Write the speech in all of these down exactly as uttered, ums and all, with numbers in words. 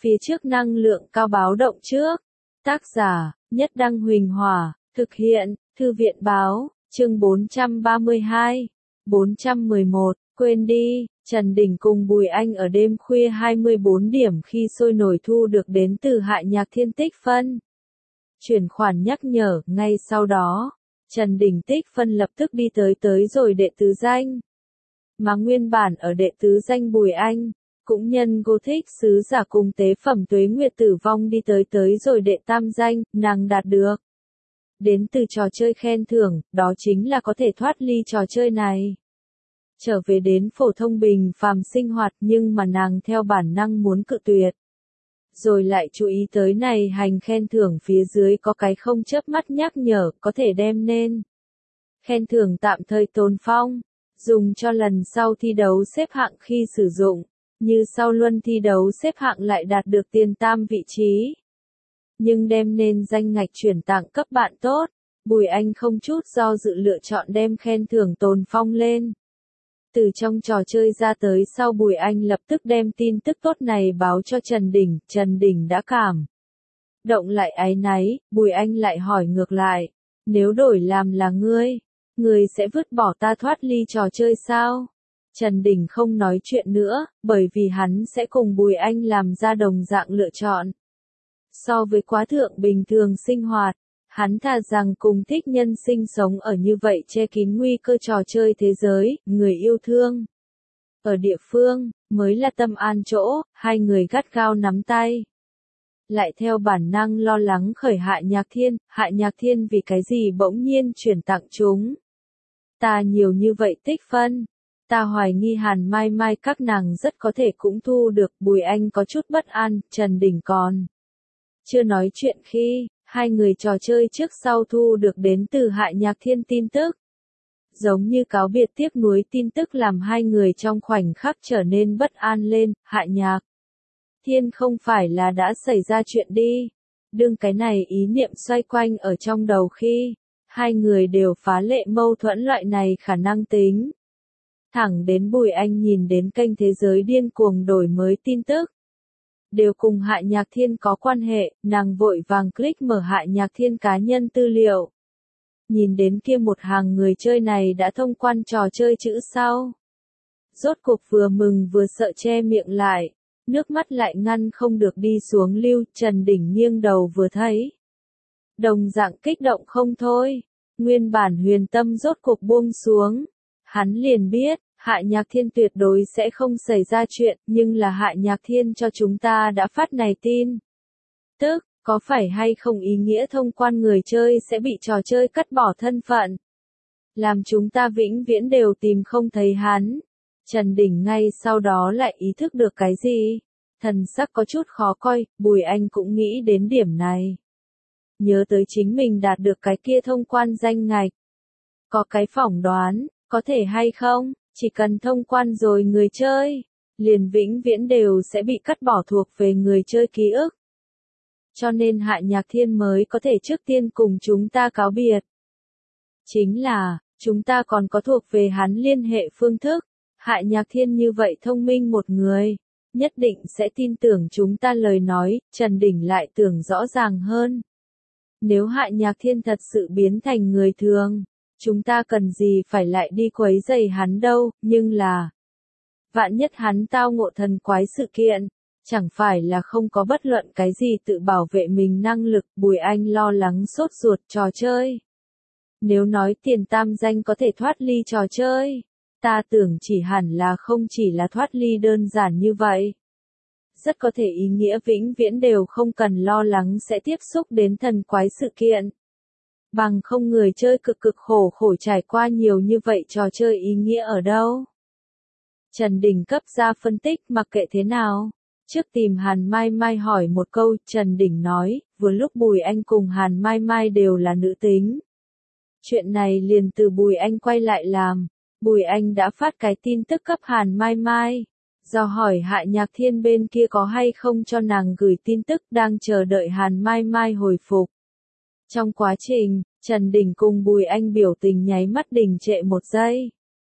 phía trước năng lượng cao báo động trước. Tác giả, Nhất Đăng Huỳnh Hòa, thực hiện, Thư viện báo, chương bốn trăm ba mươi hai, bốn trăm mười một, quên đi, Trần Đình cùng Bùi Anh ở đêm khuya hai mươi bốn điểm khi sôi nổi thu được đến từ Hạ Nhạc Thiên tích phân. Chuyển khoản nhắc nhở, ngay sau đó, Trần Đình tích phân lập tức đi tới tới rồi đệ tứ danh. Mà nguyên bản ở đệ tứ danh Bùi Anh, cũng nhân Gothic sứ giả cùng tế phẩm Tuế Nguyệt tử vong đi tới tới rồi đệ tam danh, nàng đạt được. Đến từ trò chơi khen thưởng, đó chính là có thể thoát ly trò chơi này. Trở về đến phổ thông bình phàm sinh hoạt nhưng mà nàng theo bản năng muốn cự tuyệt. Rồi lại chú ý tới này hành khen thưởng phía dưới có cái không chớp mắt nhắc nhở có thể đem nên. Khen thưởng tạm thời tồn phong, dùng cho lần sau thi đấu xếp hạng khi sử dụng, như sau luân thi đấu xếp hạng lại đạt được tiền tam vị trí. Nhưng đem nên danh ngạch chuyển tặng cấp bạn tốt, Bùi Anh không chút do dự lựa chọn đem khen thưởng tồn phong lên. Từ trong trò chơi ra tới sau Bùi Anh lập tức đem tin tức tốt này báo cho Trần Đình, Trần Đình đã cảm động lại áy náy, Bùi Anh lại hỏi ngược lại, nếu đổi làm là ngươi, ngươi sẽ vứt bỏ ta thoát ly trò chơi sao? Trần Đình không nói chuyện nữa, bởi vì hắn sẽ cùng Bùi Anh làm ra đồng dạng lựa chọn. So với quá thượng bình thường sinh hoạt, hắn thà rằng cùng thích nhân sinh sống ở như vậy che kín nguy cơ trò chơi thế giới, người yêu thương. Ở địa phương, mới là tâm an chỗ, hai người gắt gao nắm tay. Lại theo bản năng lo lắng khởi Hạ Nhạc Thiên, Hạ Nhạc Thiên vì cái gì bỗng nhiên chuyển tặng chúng. Ta nhiều như vậy tích phân. Ta hoài nghi Hàn Mai Mai các nàng rất có thể cũng thu được, Bùi Anh có chút bất an, Trần Đình còn chưa nói chuyện khi, hai người trò chơi trước sau thu được đến từ Hạ Nhạc Thiên tin tức. Giống như cáo biệt tiếc nuối tin tức làm hai người trong khoảnh khắc trở nên bất an lên, Hạ Nhạc Thiên không phải là đã xảy ra chuyện đi. Đương cái này ý niệm xoay quanh ở trong đầu khi, hai người đều phá lệ mâu thuẫn loại này khả năng tính. Thẳng đến Bùi Anh nhìn đến kênh thế giới điên cuồng đổi mới tin tức. Đều cùng Hạ Nhạc Thiên có quan hệ, nàng vội vàng click mở Hạ Nhạc Thiên cá nhân tư liệu. Nhìn đến kia một hàng người chơi này đã thông quan trò chơi chữ sau. Rốt cuộc vừa mừng vừa sợ che miệng lại, nước mắt lại ngăn không được đi xuống lưu, Trần Đình nghiêng đầu vừa thấy. Đồng dạng kích động không thôi, nguyên bản huyền tâm rốt cuộc buông xuống. Hắn liền biết, Hạ Nhạc Thiên tuyệt đối sẽ không xảy ra chuyện, nhưng là Hạ Nhạc Thiên cho chúng ta đã phát này tin. Tức, có phải hay không ý nghĩa thông quan người chơi sẽ bị trò chơi cắt bỏ thân phận. Làm chúng ta vĩnh viễn đều tìm không thấy hắn. Trần Đình ngay sau đó lại ý thức được cái gì. Thần sắc có chút khó coi, Bùi Anh cũng nghĩ đến điểm này. Nhớ tới chính mình đạt được cái kia thông quan danh ngạch. Có cái phỏng đoán. Có thể hay không, chỉ cần thông quan rồi người chơi, liền vĩnh viễn đều sẽ bị cắt bỏ thuộc về người chơi ký ức. Cho nên Hạ Nhạc Thiên mới có thể trước tiên cùng chúng ta cáo biệt. Chính là, chúng ta còn có thuộc về hắn liên hệ phương thức. Hạ Nhạc Thiên như vậy thông minh một người, nhất định sẽ tin tưởng chúng ta lời nói, Trần Đình lại tưởng rõ ràng hơn. Nếu Hạ Nhạc Thiên thật sự biến thành người thường, chúng ta cần gì phải lại đi quấy rầy hắn đâu, nhưng là vạn nhất hắn tao ngộ thần quái sự kiện, chẳng phải là không có bất luận cái gì tự bảo vệ mình năng lực, Bùi Anh lo lắng sốt ruột trò chơi. Nếu nói tiền tam danh có thể thoát ly trò chơi, ta tưởng chỉ hẳn là không chỉ là thoát ly đơn giản như vậy. Rất có thể ý nghĩa vĩnh viễn đều không cần lo lắng sẽ tiếp xúc đến thần quái sự kiện. Bằng không người chơi cực cực khổ khổ trải qua nhiều như vậy trò chơi ý nghĩa ở đâu. Trần Đình cấp ra phân tích mặc kệ thế nào. Trước tìm Hàn Mai Mai hỏi một câu, Trần Đình nói, vừa lúc Bùi Anh cùng Hàn Mai Mai đều là nữ tính. Chuyện này liền từ Bùi Anh quay lại làm. Bùi Anh đã phát cái tin tức cấp Hàn Mai Mai. Do hỏi Hạ Nhạc Thiên bên kia có hay không cho nàng gửi tin tức đang chờ đợi Hàn Mai Mai hồi phục. Trong quá trình, Trần Đình cùng Bùi Anh biểu tình nháy mắt đình trệ một giây.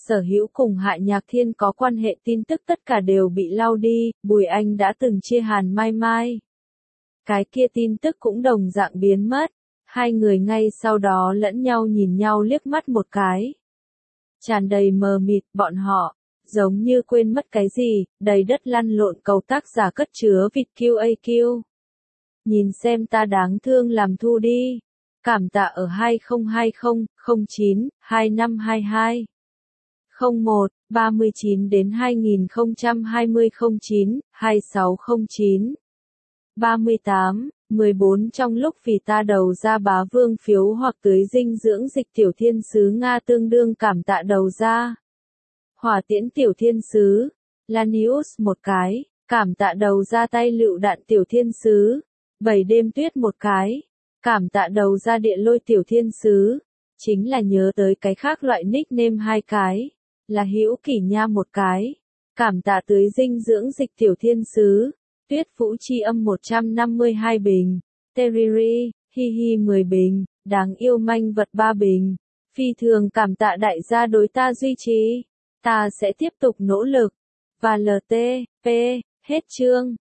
Sở Hữu cùng Hạ Nhạc Thiên có quan hệ tin tức tất cả đều bị lau đi, Bùi Anh đã từng chia Hàn Mai Mai. Cái kia tin tức cũng đồng dạng biến mất, hai người ngay sau đó lẫn nhau nhìn nhau liếc mắt một cái. Tràn đầy mờ mịt, bọn họ, giống như quên mất cái gì, đầy đất lăn lộn cầu tác giả cất chứa vịt quy a quy. Nhìn xem ta đáng thương làm thu đi. Cảm tạ ở hai không hai không, không chín, hai năm hai hai. không một, ba mươi chín đến hai nghìn không trăm hai mươi không chín, hai sáu không chín. ba mươi tám, mười bốn trong lúc vì ta đầu ra bá vương phiếu hoặc tưới dinh dưỡng dịch tiểu thiên sứ Nga tương đương cảm tạ đầu ra. Hỏa tiễn tiểu thiên sứ, Lanius một cái, cảm tạ đầu ra tay lựu đạn tiểu thiên sứ, bảy đêm tuyết một cái, cảm tạ đầu ra địa lôi tiểu thiên sứ, chính là nhớ tới cái khác loại nickname hai cái, là Hữu Kỷ Nha một cái, cảm tạ tưới dinh dưỡng dịch tiểu thiên sứ, tuyết vũ chi âm một trăm năm mươi hai bình, Teriri, hi hi mười bình, đáng yêu manh vật ba bình, phi thường cảm tạ đại gia đối ta duy trì, ta sẽ tiếp tục nỗ lực, và lờ tê, pê, hết chương.